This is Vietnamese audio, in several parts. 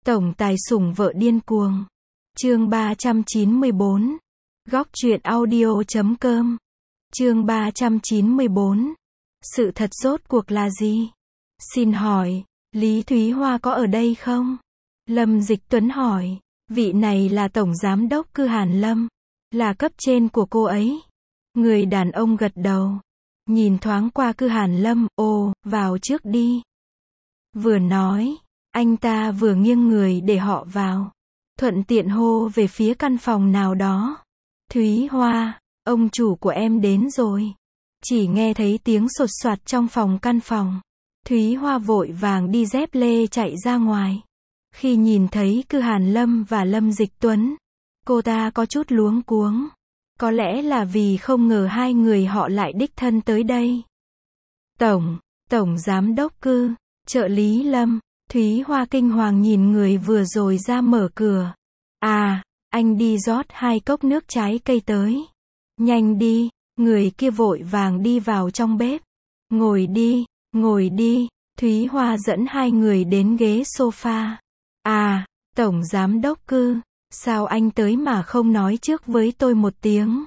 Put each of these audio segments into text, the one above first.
Tổng tài sủng vợ điên cuồng. Chương 394. Góc truyện audio.com. Chương 394. Sự thật rốt cuộc là gì? Xin hỏi, Lý Thúy Hoa có ở đây không? Lâm Dịch Tuấn hỏi. Vị này là Tổng Giám đốc Cư Hàn Lâm, là cấp trên của cô ấy. Người đàn ông gật đầu. Nhìn thoáng qua Cư Hàn Lâm, ồ, vào trước đi. Vừa nói, anh ta vừa nghiêng người để họ vào. Thuận tiện hô về phía căn phòng nào đó. Thúy Hoa, ông chủ của em đến rồi. Chỉ nghe thấy tiếng sột soạt trong căn phòng. Thúy Hoa vội vàng đi dép lê chạy ra ngoài. Khi nhìn thấy Cư Hàn Lâm và Lâm Dịch Tuấn, cô ta có chút luống cuống. Có lẽ là vì không ngờ hai người họ lại đích thân tới đây. Tổng Giám đốc Cư, trợ lý Lâm. Thúy Hoa kinh hoàng nhìn người vừa rồi ra mở cửa. À, anh đi rót 2 cốc nước trái cây tới. Nhanh đi, người kia vội vàng đi vào trong bếp. Ngồi đi, Thúy Hoa dẫn hai người đến ghế sofa. À, Tổng Giám đốc Cư, sao anh tới mà không nói trước với tôi một tiếng?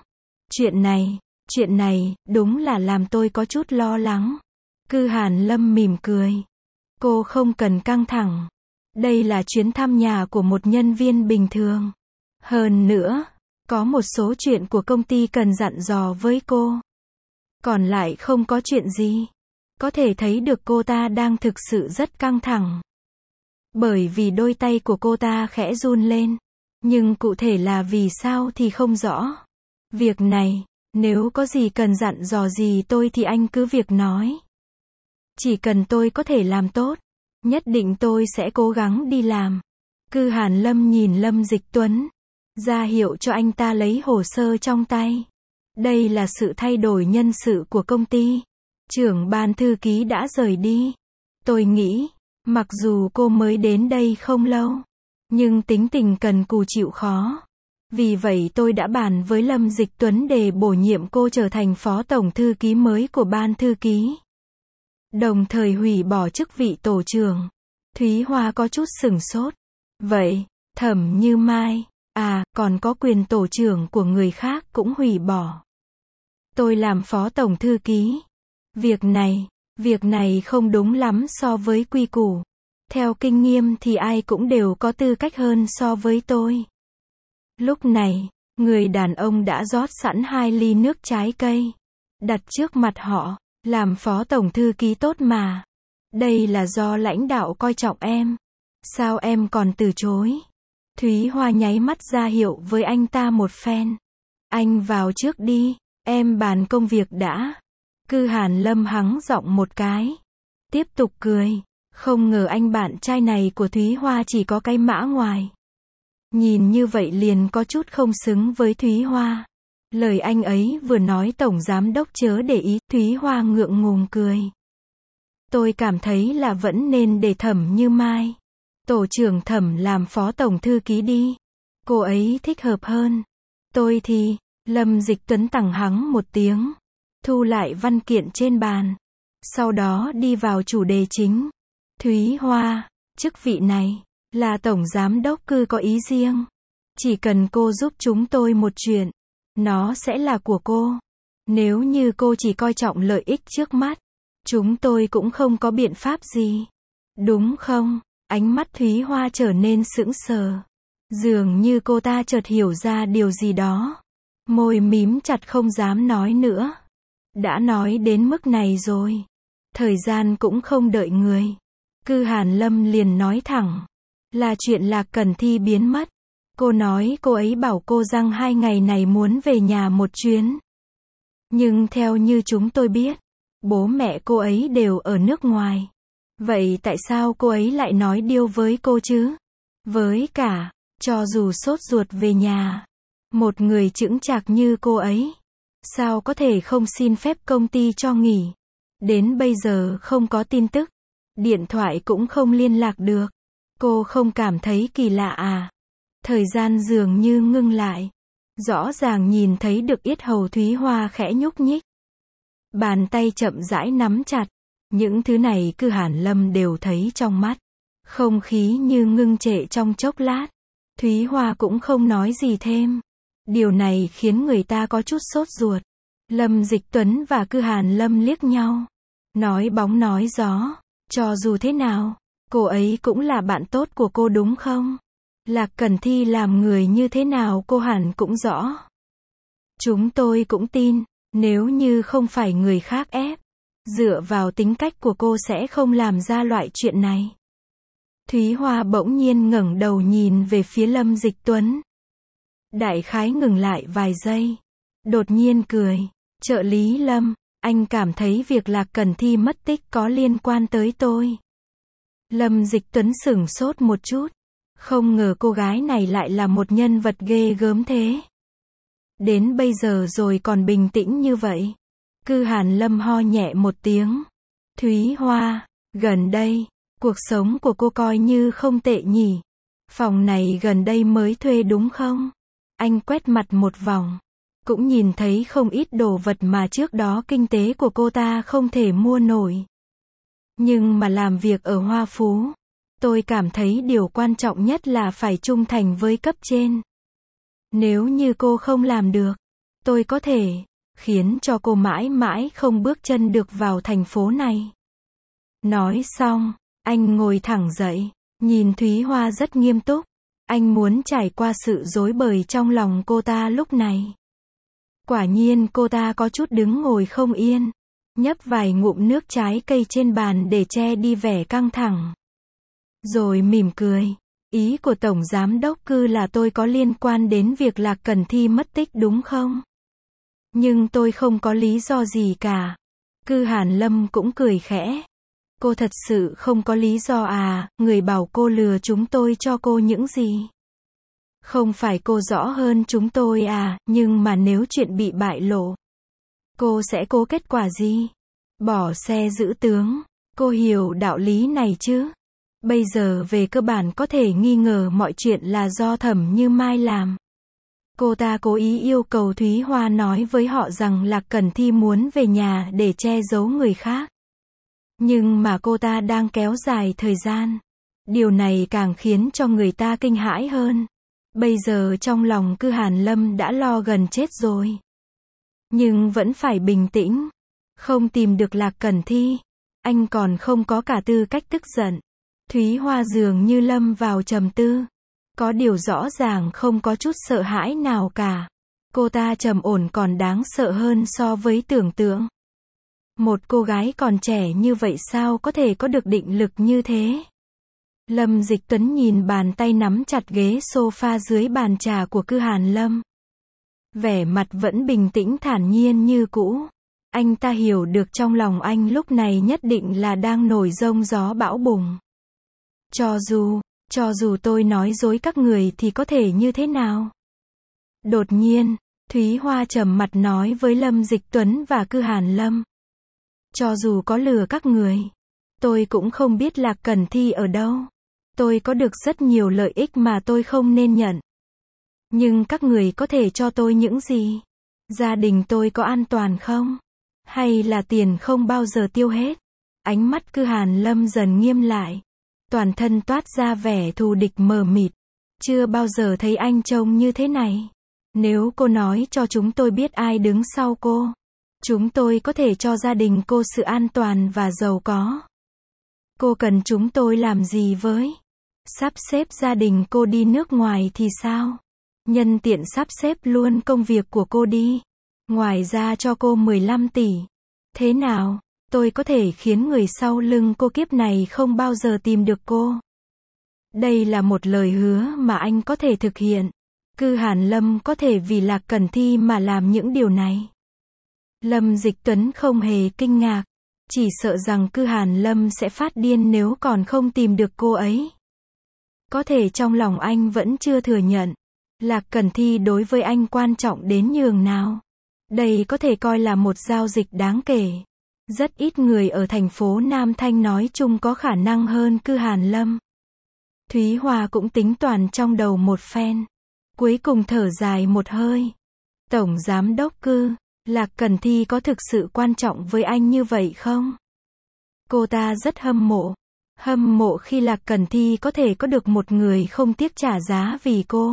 Chuyện này, đúng là làm tôi có chút lo lắng. Cư Hàn Lâm mỉm cười. Cô không cần căng thẳng. Đây là chuyến thăm nhà của một nhân viên bình thường. Hơn nữa, có một số chuyện của công ty cần dặn dò với cô. Còn lại không có chuyện gì. Có thể thấy được cô ta đang thực sự rất căng thẳng. Bởi vì đôi tay của cô ta khẽ run lên. Nhưng cụ thể là vì sao thì không rõ. Việc này, nếu có gì cần dặn dò gì tôi thì anh cứ việc nói. Chỉ cần tôi có thể làm tốt, nhất định tôi sẽ cố gắng đi làm. Cư Hàn Lâm nhìn Lâm Dịch Tuấn, ra hiệu cho anh ta lấy hồ sơ trong tay. Đây là sự thay đổi nhân sự của công ty. Trưởng ban thư ký đã rời đi. Tôi nghĩ, mặc dù cô mới đến đây không lâu, nhưng tính tình cần cù chịu khó. Vì vậy tôi đã bàn với Lâm Dịch Tuấn để bổ nhiệm cô trở thành phó tổng thư ký mới của ban thư ký. Đồng thời hủy bỏ chức vị tổ trưởng. Thúy Hoa có chút sửng sốt. Vậy, Thẩm Như Mai, còn có quyền tổ trưởng của người khác cũng hủy bỏ. Tôi làm phó tổng thư ký. Việc này không đúng lắm so với quy củ. Theo kinh nghiệm thì ai cũng đều có tư cách hơn so với tôi. Lúc này, người đàn ông đã rót sẵn 2 ly nước trái cây, đặt trước mặt họ. Làm phó tổng thư ký tốt mà. Đây là do lãnh đạo coi trọng em. Sao em còn từ chối? Thúy Hoa nháy mắt ra hiệu với anh ta một phen. Anh vào trước đi, em bàn công việc đã. Cư Hàn Lâm hắng giọng một cái. Tiếp tục cười. Không ngờ anh bạn trai này của Thúy Hoa chỉ có cái mã ngoài. Nhìn như vậy liền có chút không xứng với Thúy Hoa. Lời anh ấy vừa nói Tổng Giám đốc chớ để ý. Thúy Hoa ngượng ngùng cười. Tôi cảm thấy là vẫn nên để Thẩm Như Mai, tổ trưởng Thẩm làm phó tổng thư ký đi. Cô ấy thích hợp hơn. Tôi thì, Lâm Dịch Tuấn tằng hắng một tiếng, thu lại văn kiện trên bàn. Sau đó đi vào chủ đề chính. Thúy Hoa, chức vị này, là Tổng Giám đốc Cư có ý riêng. Chỉ cần cô giúp chúng tôi một chuyện, nó sẽ là của cô. Nếu như cô chỉ coi trọng lợi ích trước mắt, chúng tôi cũng không có biện pháp gì. Đúng không? Ánh mắt Thúy Hoa trở nên sững sờ. Dường như cô ta chợt hiểu ra điều gì đó. Môi mím chặt không dám nói nữa. Đã nói đến mức này rồi. Thời gian cũng không đợi người. Cư Hàn Lâm liền nói thẳng. Là chuyện Lạc Cẩn Thi biến mất. Cô nói cô ấy bảo cô rằng 2 ngày này muốn về nhà một chuyến. Nhưng theo như chúng tôi biết, bố mẹ cô ấy đều ở nước ngoài. Vậy tại sao cô ấy lại nói điêu với cô chứ? Với cả, cho dù sốt ruột về nhà, một người chững chạc như cô ấy, sao có thể không xin phép công ty cho nghỉ? Đến bây giờ không có tin tức, điện thoại cũng không liên lạc được. Cô không cảm thấy kỳ lạ à? Thời gian dường như ngưng lại. Rõ ràng nhìn thấy được yết hầu Thúy Hoa khẽ nhúc nhích. Bàn tay chậm rãi nắm chặt. Những thứ này Cư Hàn Lâm đều thấy trong mắt. Không khí như ngưng trệ trong chốc lát. Thúy Hoa cũng không nói gì thêm. Điều này khiến người ta có chút sốt ruột. Lâm Dịch Tuấn và Cư Hàn Lâm liếc nhau. Nói bóng nói gió. Cho dù thế nào, cô ấy cũng là bạn tốt của cô đúng không? Lạc Cẩn Thi làm người như thế nào cô hẳn cũng rõ. Chúng tôi cũng tin, nếu như không phải người khác ép, dựa vào tính cách của cô sẽ không làm ra loại chuyện này. Thúy Hoa bỗng nhiên ngẩng đầu nhìn về phía Lâm Dịch Tuấn. Đại khái ngừng lại vài giây. Đột nhiên cười. Trợ lý Lâm, anh cảm thấy việc Lạc Cẩn Thi mất tích có liên quan tới tôi. Lâm Dịch Tuấn sửng sốt một chút. Không ngờ cô gái này lại là một nhân vật ghê gớm thế. Đến bây giờ rồi còn bình tĩnh như vậy. Cư Hàn Lâm ho nhẹ một tiếng. Thúy Hoa, gần đây, cuộc sống của cô coi như không tệ nhỉ. Phòng này gần đây mới thuê đúng không? Anh quét mặt một vòng. Cũng nhìn thấy không ít đồ vật mà trước đó kinh tế của cô ta không thể mua nổi. Nhưng mà làm việc ở Hoa Phú, tôi cảm thấy điều quan trọng nhất là phải trung thành với cấp trên. Nếu như cô không làm được, tôi có thể khiến cho cô mãi mãi không bước chân được vào thành phố này. Nói xong, anh ngồi thẳng dậy, nhìn Thúy Hoa rất nghiêm túc. Anh muốn trải qua sự rối bời trong lòng cô ta lúc này. Quả nhiên cô ta có chút đứng ngồi không yên, nhấp vài ngụm nước trái cây trên bàn để che đi vẻ căng thẳng. Rồi mỉm cười. Ý của Tổng Giám Đốc Cư là tôi có liên quan đến việc Lạc Cẩn Thi mất tích đúng không? Nhưng tôi không có lý do gì cả. Cư Hàn Lâm cũng cười khẽ. Cô thật sự không có lý do à, người bảo cô lừa chúng tôi cho cô những gì? Không phải cô rõ hơn chúng tôi à, nhưng mà nếu chuyện bị bại lộ, cô sẽ có kết quả gì? Bỏ xe giữ tướng. Cô hiểu đạo lý này chứ? Bây giờ về cơ bản có thể nghi ngờ mọi chuyện là do Thẩm Như Mai làm. Cô ta cố ý yêu cầu Thúy Hoa nói với họ rằng Lạc Cẩn Thi muốn về nhà để che giấu người khác. Nhưng mà cô ta đang kéo dài thời gian. Điều này càng khiến cho người ta kinh hãi hơn. Bây giờ trong lòng Cư Hàn Lâm đã lo gần chết rồi. Nhưng vẫn phải bình tĩnh. Không tìm được Lạc Cẩn Thi. Anh còn không có cả tư cách tức giận. Thúy Hoa dường như lâm vào trầm tư. Có điều rõ ràng không có chút sợ hãi nào cả. Cô ta trầm ổn còn đáng sợ hơn so với tưởng tượng. Một cô gái còn trẻ như vậy sao có thể có được định lực như thế? Lâm Dịch Tuấn nhìn bàn tay nắm chặt ghế sofa dưới bàn trà của Cư Hàn Lâm. Vẻ mặt vẫn bình tĩnh thản nhiên như cũ. Anh ta hiểu được trong lòng anh lúc này nhất định là đang nổi giông gió bão bùng. Cho dù tôi nói dối các người thì có thể như thế nào? Đột nhiên, Thúy Hoa trầm mặt nói với Lâm Dịch Tuấn và Cư Hàn Lâm. Cho dù có lừa các người, tôi cũng không biết Lạc Cẩn Thi ở đâu. Tôi có được rất nhiều lợi ích mà tôi không nên nhận. Nhưng các người có thể cho tôi những gì? Gia đình tôi có an toàn không? Hay là tiền không bao giờ tiêu hết? Ánh mắt Cư Hàn Lâm dần nghiêm lại. Toàn thân toát ra vẻ thù địch mờ mịt. Chưa bao giờ thấy anh trông như thế này. Nếu cô nói cho chúng tôi biết ai đứng sau cô, chúng tôi có thể cho gia đình cô sự an toàn và giàu có. Cô cần chúng tôi làm gì với? Sắp xếp gia đình cô đi nước ngoài thì sao? Nhân tiện sắp xếp luôn công việc của cô đi. Ngoài ra cho cô 15 tỷ. Thế nào? Tôi có thể khiến người sau lưng cô kiếp này không bao giờ tìm được cô. Đây là một lời hứa mà anh có thể thực hiện. Cư Hàn Lâm có thể vì Lạc Cẩn Thi mà làm những điều này. Lâm Dịch Tuấn không hề kinh ngạc. Chỉ sợ rằng Cư Hàn Lâm sẽ phát điên nếu còn không tìm được cô ấy. Có thể trong lòng anh vẫn chưa thừa nhận. Lạc Cẩn Thi đối với anh quan trọng đến nhường nào. Đây có thể coi là một giao dịch đáng kể. Rất ít người ở thành phố Nam Thanh nói chung có khả năng hơn Cư Hàn Lâm. Thúy Hoa cũng tính toán trong đầu một phen. Cuối cùng thở dài một hơi. Tổng Giám Đốc Cư, Lạc Cẩn Thi có thực sự quan trọng với anh như vậy không? Cô ta rất hâm mộ. Hâm mộ khi Lạc Cần Thi có thể có được một người không tiếc trả giá vì cô.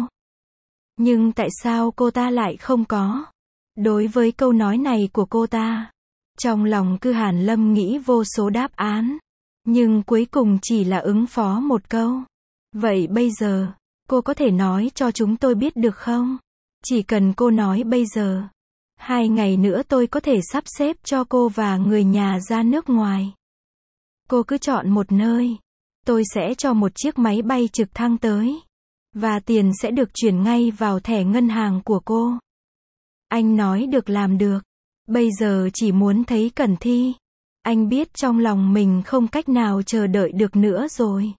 Nhưng tại sao cô ta lại không có? Đối với câu nói này của cô ta, trong lòng Cư Hàn Lâm nghĩ vô số đáp án. Nhưng cuối cùng chỉ là ứng phó một câu. Vậy bây giờ, cô có thể nói cho chúng tôi biết được không? Chỉ cần cô nói bây giờ. 2 ngày nữa tôi có thể sắp xếp cho cô và người nhà ra nước ngoài. Cô cứ chọn một nơi. Tôi sẽ cho một chiếc máy bay trực thăng tới. Và tiền sẽ được chuyển ngay vào thẻ ngân hàng của cô. Anh nói được làm được. Bây giờ chỉ muốn thấy Cần Thi. Anh biết trong lòng mình không cách nào chờ đợi được nữa rồi.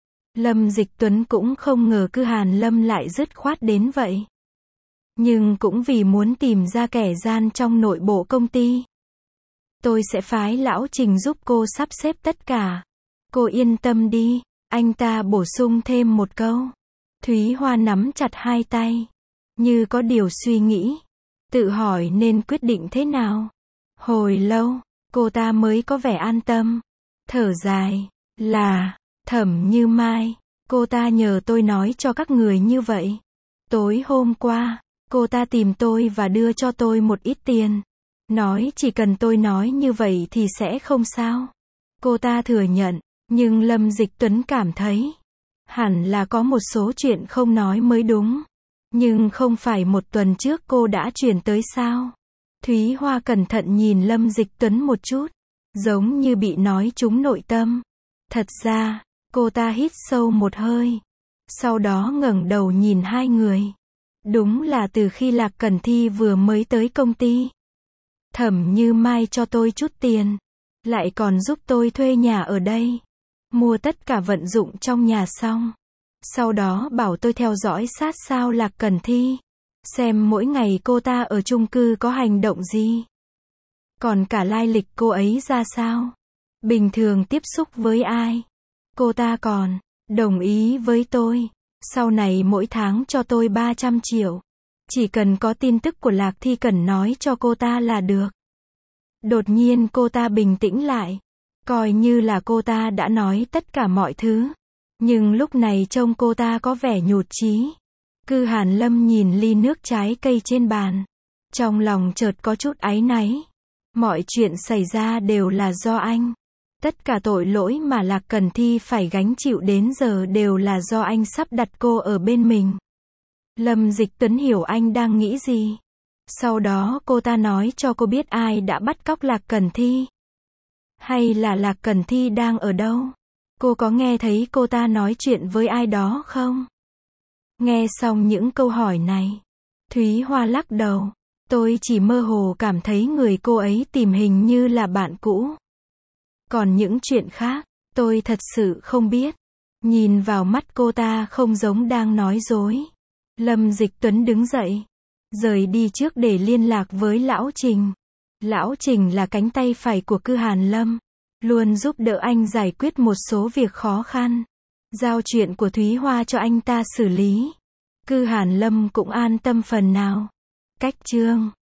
Lâm Dịch Tuấn cũng không ngờ Cư Hàn Lâm lại dứt khoát đến vậy. Nhưng cũng vì muốn tìm ra kẻ gian trong nội bộ công ty. Tôi sẽ phái lão Trình giúp cô sắp xếp tất cả. Cô yên tâm đi, anh ta bổ sung thêm một câu. Thúy Hoa nắm chặt hai tay, như có điều suy nghĩ, tự hỏi nên quyết định thế nào. Hồi lâu, cô ta mới có vẻ an tâm, thở dài, là, Thẩm Như Mai, cô ta nhờ tôi nói cho các người như vậy. Tối hôm qua, cô ta tìm tôi và đưa cho tôi một ít tiền. Nói chỉ cần tôi nói như vậy thì sẽ không sao. Cô ta thừa nhận, nhưng Lâm Dịch Tuấn cảm thấy, hẳn là có một số chuyện không nói mới đúng. Nhưng không phải một tuần trước cô đã chuyển tới sao? Thúy Hoa cẩn thận nhìn Lâm Dịch Tuấn một chút, giống như bị nói trúng nội tâm. Thật ra, cô ta hít sâu một hơi, sau đó ngẩng đầu nhìn hai người. Đúng là từ khi Lạc Cần Thi vừa mới tới công ty, Thẩm Như Mai cho tôi chút tiền, lại còn giúp tôi thuê nhà ở đây, mua tất cả vận dụng trong nhà xong. Sau đó bảo tôi theo dõi sát sao Lạc Cần Thi, xem mỗi ngày cô ta ở chung cư có hành động gì. Còn cả lai lịch cô ấy ra sao, bình thường tiếp xúc với ai. Cô ta còn đồng ý với tôi, sau này mỗi tháng cho tôi 300 triệu. Chỉ cần có tin tức của Lạc Thi cần nói cho cô ta là được. Đột nhiên cô ta bình tĩnh lại, coi như là cô ta đã nói tất cả mọi thứ. Nhưng lúc này trông cô ta có vẻ nhụt chí. Cư Hàn Lâm nhìn ly nước trái cây trên bàn, trong lòng chợt có chút áy náy. Mọi chuyện xảy ra đều là do anh. Tất cả tội lỗi mà Lạc Cần Thi phải gánh chịu đến giờ đều là do anh sắp đặt cô ở bên mình. Lâm Dịch Tuấn hiểu anh đang nghĩ gì. Sau đó cô ta nói cho cô biết ai đã bắt cóc Lạc Cần Thi. Hay là Lạc Cần Thi đang ở đâu? Cô có nghe thấy cô ta nói chuyện với ai đó không? Nghe xong những câu hỏi này, Thúy Hoa lắc đầu. Tôi chỉ mơ hồ cảm thấy người cô ấy tìm hình như là bạn cũ. Còn những chuyện khác, tôi thật sự không biết. Nhìn vào mắt cô ta không giống đang nói dối. Lâm Dịch Tuấn đứng dậy, rời đi trước để liên lạc với Lão Trình. Lão Trình là cánh tay phải của Cư Hàn Lâm, luôn giúp đỡ anh giải quyết một số việc khó khăn. Giao chuyện của Thúy Hoa cho anh ta xử lý. Cư Hàn Lâm cũng an tâm phần nào. Cách chương